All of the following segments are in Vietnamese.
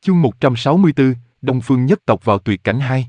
Chương 164, Đông Phương nhất tộc vào tuyệt cảnh 2.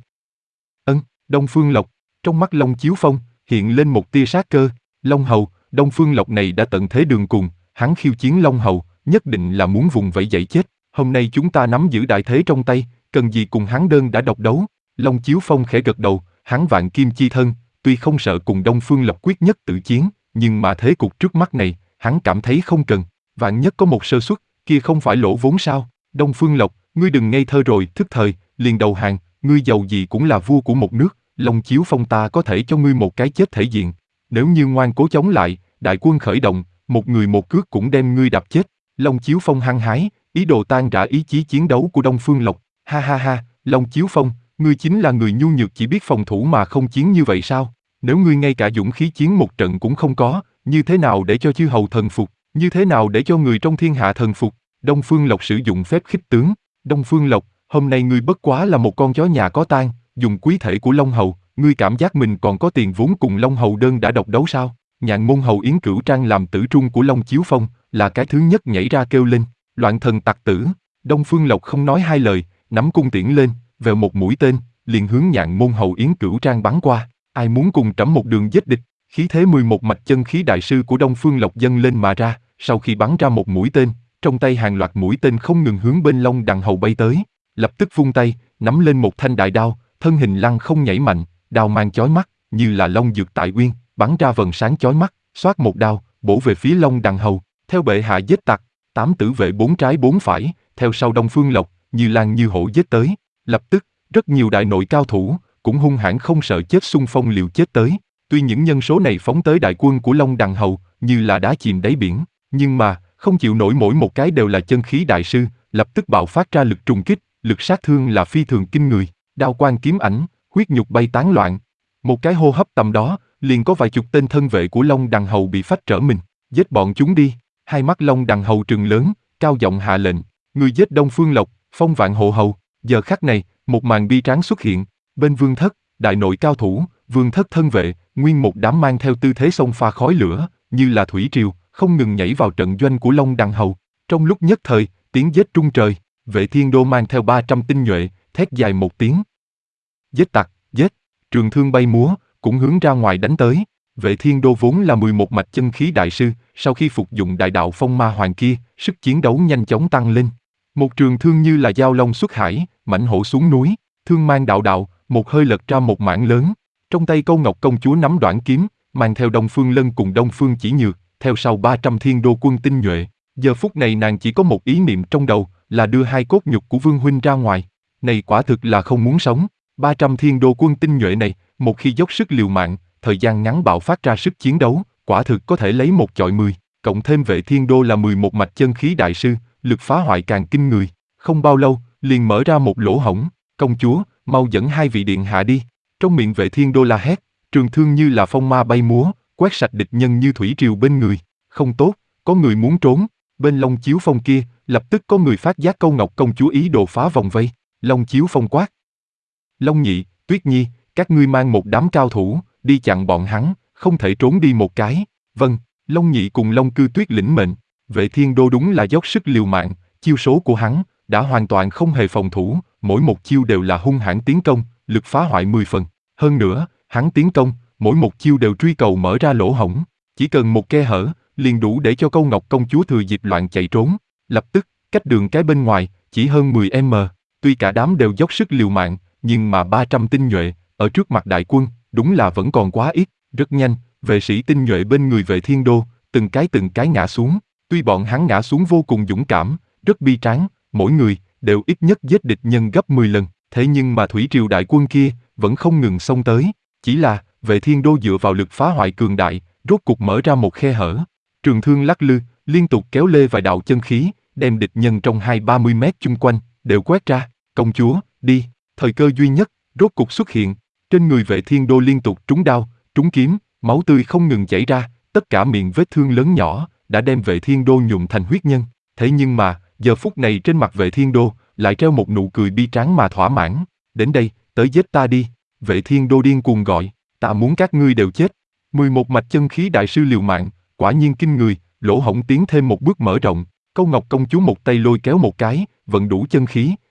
Đông Phương Lộc, trong mắt Long Chiếu Phong, hiện lên một tia sát cơ. Long Hầu, Đông Phương Lộc này đã tận thế đường cùng, hắn khiêu chiến Long Hầu, nhất định là muốn vùng vẫy dãy chết. Hôm nay chúng ta nắm giữ đại thế trong tay, cần gì cùng hắn đơn đã độc đấu. Long Chiếu Phong khẽ gật đầu, hắn vạn kim chi thân, tuy không sợ cùng Đông Phương Lộc quyết nhất tử chiến, nhưng mà thế cục trước mắt này, hắn cảm thấy không cần. Vạn nhất có một sơ suất, kia không phải lỗ vốn sao? Đông Phương Lộc, ngươi đừng ngây thơ rồi, thức thời, liền đầu hàng, ngươi giàu gì cũng là vua của một nước, Long Chiếu Phong ta có thể cho ngươi một cái chết thể diện. Nếu như ngoan cố chống lại, đại quân khởi động, một người một cước cũng đem ngươi đập chết. Long Chiếu Phong hăng hái, ý đồ tan rã ý chí chiến đấu của Đông Phương Lộc. Ha ha ha, Long Chiếu Phong, ngươi chính là người nhu nhược chỉ biết phòng thủ mà không chiến như vậy sao? Nếu ngươi ngay cả dũng khí chiến một trận cũng không có, như thế nào để cho chư hầu thần phục, như thế nào để cho người trong thiên hạ thần phục? Đông Phương Lộc sử dụng phép khích tướng. Đông Phương Lộc, hôm nay ngươi bất quá là một con chó nhà có tang, dùng quý thể của Long Hầu, ngươi cảm giác mình còn có tiền vốn cùng Long Hầu đơn đã độc đấu sao? Nhạn môn hầu Yến Cửu Trang làm tử trung của Long Chiếu Phong, là cái thứ nhất nhảy ra kêu lên, loạn thần tặc tử. Đông Phương Lộc không nói hai lời, nắm cung tiễn lên, vèo một mũi tên, liền hướng Nhạn môn hầu Yến Cửu Trang bắn qua. Ai muốn cùng trẫm một đường giết địch? Khí thế 11 mạch chân khí đại sư của Đông Phương Lộc dâng lên mà ra, sau khi bắn ra một mũi tên, trong tay hàng loạt mũi tên không ngừng hướng bên Long Đằng hầu bay tới. Lập tức vung tay, nắm lên một thanh đại đao, thân hình lăng không nhảy mạnh, đao mang chói mắt, như là long dược tại uyên, bắn ra vầng sáng chói mắt, xoát một đao, bổ về phía Long Đằng hầu. Theo bệ hạ giết tặc, 8 tử vệ 4 trái 4 phải, theo sau Đông Phương Lộc, như lang như hổ giết tới. Lập tức, rất nhiều đại nội cao thủ, cũng hung hãn không sợ chết xung phong liều chết tới. Tuy những nhân số này phóng tới đại quân của Long Đằng hầu, như là đá chìm đáy biển, nhưng mà, không chịu nổi mỗi một cái đều là chân khí đại sư, lập tức bạo phát ra lực trùng kích, lực sát thương là phi thường kinh người, đao quang kiếm ảnh, huyết nhục bay tán loạn. Một cái hô hấp tầm đó, liền có vài chục tên thân vệ của Long Đằng hầu bị phách trở mình, giết bọn chúng đi. Hai mắt Long Đằng hầu trừng lớn, cao giọng hạ lệnh, người giết Đông Phương Lộc, phong vạn hộ hầu. Giờ khắc này, một màn bi tráng xuất hiện, bên Vương Thất, đại nội cao thủ, Vương Thất thân vệ, nguyên một đám mang theo tư thế xông pha khói lửa, như là thủy triều, không ngừng nhảy vào trận doanh của Long Đằng hầu. Trong lúc nhất thời, tiếng giết trung trời, Vệ Thiên Đô mang theo 300 tinh nhuệ, thét dài một tiếng. Giết tặc, giết, trường thương bay múa, cũng hướng ra ngoài đánh tới. Vệ Thiên Đô vốn là 11 mạch chân khí đại sư, sau khi phục dụng đại đạo phong ma hoàng kia, sức chiến đấu nhanh chóng tăng lên. Một trường thương như là dao long xuất hải, mãnh hổ xuống núi, thương mang đạo đạo, một hơi lật ra một mảng lớn. Trong tay Câu Ngọc công chúa nắm đoạn kiếm, mang theo Đông Phương Lân cùng Đông Phương Chỉ Nhược, theo sau 300 thiên đô quân tinh nhuệ. Giờ phút này nàng chỉ có một ý niệm trong đầu, là đưa hai cốt nhục của Vương huynh ra ngoài. Này quả thực là không muốn sống. 300 thiên đô quân tinh nhuệ này, một khi dốc sức liều mạng, thời gian ngắn bạo phát ra sức chiến đấu, quả thực có thể lấy một chọi 10. Cộng thêm Vệ Thiên Đô là 11 mạch chân khí đại sư, lực phá hoại càng kinh người. Không bao lâu, liền mở ra một lỗ hổng. Công chúa, mau dẫn hai vị điện hạ đi. Trong miệng Vệ Thiên Đô la hét, trường thương như là phong ma bay múa, quét sạch địch nhân như thủy triều bên người. Không tốt, có người muốn trốn. Bên Long Chiếu Phong kia, lập tức có người phát giác Câu Ngọc công chúa ý đồ phá vòng vây. Long Chiếu Phong quát, Long Nhị, Tuyết Nhi, các ngươi mang một đám cao thủ, đi chặn bọn hắn, không thể trốn đi một cái. Vâng, Long Nhị cùng Long Cư Tuyết lĩnh mệnh. Vệ Thiên Đô đúng là dốc sức liều mạng, chiêu số của hắn đã hoàn toàn không hề phòng thủ, mỗi một chiêu đều là hung hãn tiến công, lực phá hoại 10 phần. Hơn nữa, hắn tiến công, mỗi một chiêu đều truy cầu mở ra lỗ hổng, chỉ cần một khe hở, liền đủ để cho Câu Ngọc công chúa thừa dịp loạn chạy trốn. Lập tức, cách đường cái bên ngoài, chỉ hơn 10m, tuy cả đám đều dốc sức liều mạng, nhưng mà 300 tinh nhuệ, ở trước mặt đại quân, đúng là vẫn còn quá ít. Rất nhanh, vệ sĩ tinh nhuệ bên người Vệ Thiên Đô, từng cái ngã xuống. Tuy bọn hắn ngã xuống vô cùng dũng cảm, rất bi tráng, mỗi người đều ít nhất giết địch nhân gấp 10 lần, thế nhưng mà thủy triều đại quân kia vẫn không ngừng xông tới. Chỉ là Vệ Thiên Đô dựa vào lực phá hoại cường đại, rốt cục mở ra một khe hở. Trường thương lắc lư, liên tục kéo lê vài đạo chân khí, đem địch nhân trong 20-30 mét chung quanh đều quét ra. Công chúa, đi. Thời cơ duy nhất rốt cục xuất hiện. Trên người Vệ Thiên Đô liên tục trúng đao, trúng kiếm, máu tươi không ngừng chảy ra, tất cả miệng vết thương lớn nhỏ đã đem Vệ Thiên Đô nhuộm thành huyết nhân. Thế nhưng mà, giờ phút này trên mặt Vệ Thiên Đô lại treo một nụ cười bi tráng mà thỏa mãn. Đến đây, tới giết ta đi. Vệ Thiên Đô điên cuồng gọi, ta muốn các ngươi đều chết. 11 mạch chân khí đại sư liều mạng, quả nhiên kinh người, lỗ hổng tiến thêm một bước mở rộng. Câu Ngọc công chúa một tay lôi kéo một cái, vận đủ chân khí,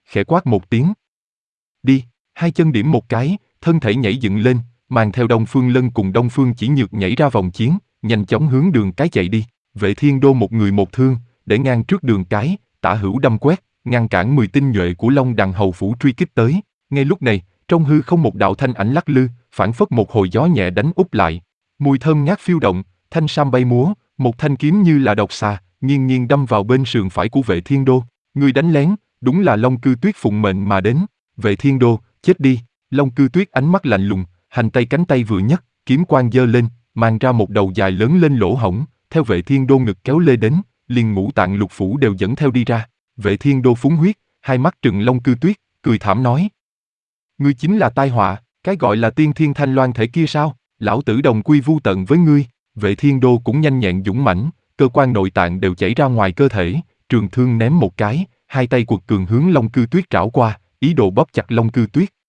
khẽ quát một tiếng. Đi, hai chân điểm một cái, thân thể nhảy dựng lên, mang theo Đông Phương Lân cùng Đông Phương Chỉ Nhược nhảy ra vòng chiến, nhanh chóng hướng Đường Cái chạy đi. Vệ Thiên Đô một người một thương, để ngang trước Đường Cái, tả hữu đâm quét, ngăn cản 10 tinh nhuệ của Long Đằng hầu phủ truy kích tới. Ngay lúc này, trong hư không một đạo thanh ảnh lắc lư, phảng phất một hồi gió nhẹ đánh úp lại. Mùi thơm ngát phiêu động, thanh sam bay múa, một thanh kiếm như là độc xà, nghiêng nghiêng đâm vào bên sườn phải của Vệ Thiên Đô. Người đánh lén, đúng là Long Cư Tuyết phụng mệnh mà đến. Vệ Thiên Đô, chết đi. Long Cư Tuyết ánh mắt lạnh lùng, hành tay cánh tay vừa nhấc, kiếm quang giơ lên, mang ra một đầu dài lớn lên lỗ hổng, theo Vệ Thiên Đô ngực kéo lê đến, liền ngũ tạng lục phủ đều dẫn theo đi ra. Vệ Thiên Đô phúng huyết, hai mắt trừng Long Cư Tuyết, cười thảm nói: ngươi chính là tai họa, cái gọi là tiên thiên thanh loan thể kia sao? Lão tử đồng quy vu tận với ngươi. Vệ Thiên Đô cũng nhanh nhẹn dũng mãnh, cơ quan nội tạng đều chảy ra ngoài cơ thể, trường thương ném một cái, hai tay quật cường hướng Long Cư Tuyết trảo qua, ý đồ bóp chặt Long Cư Tuyết.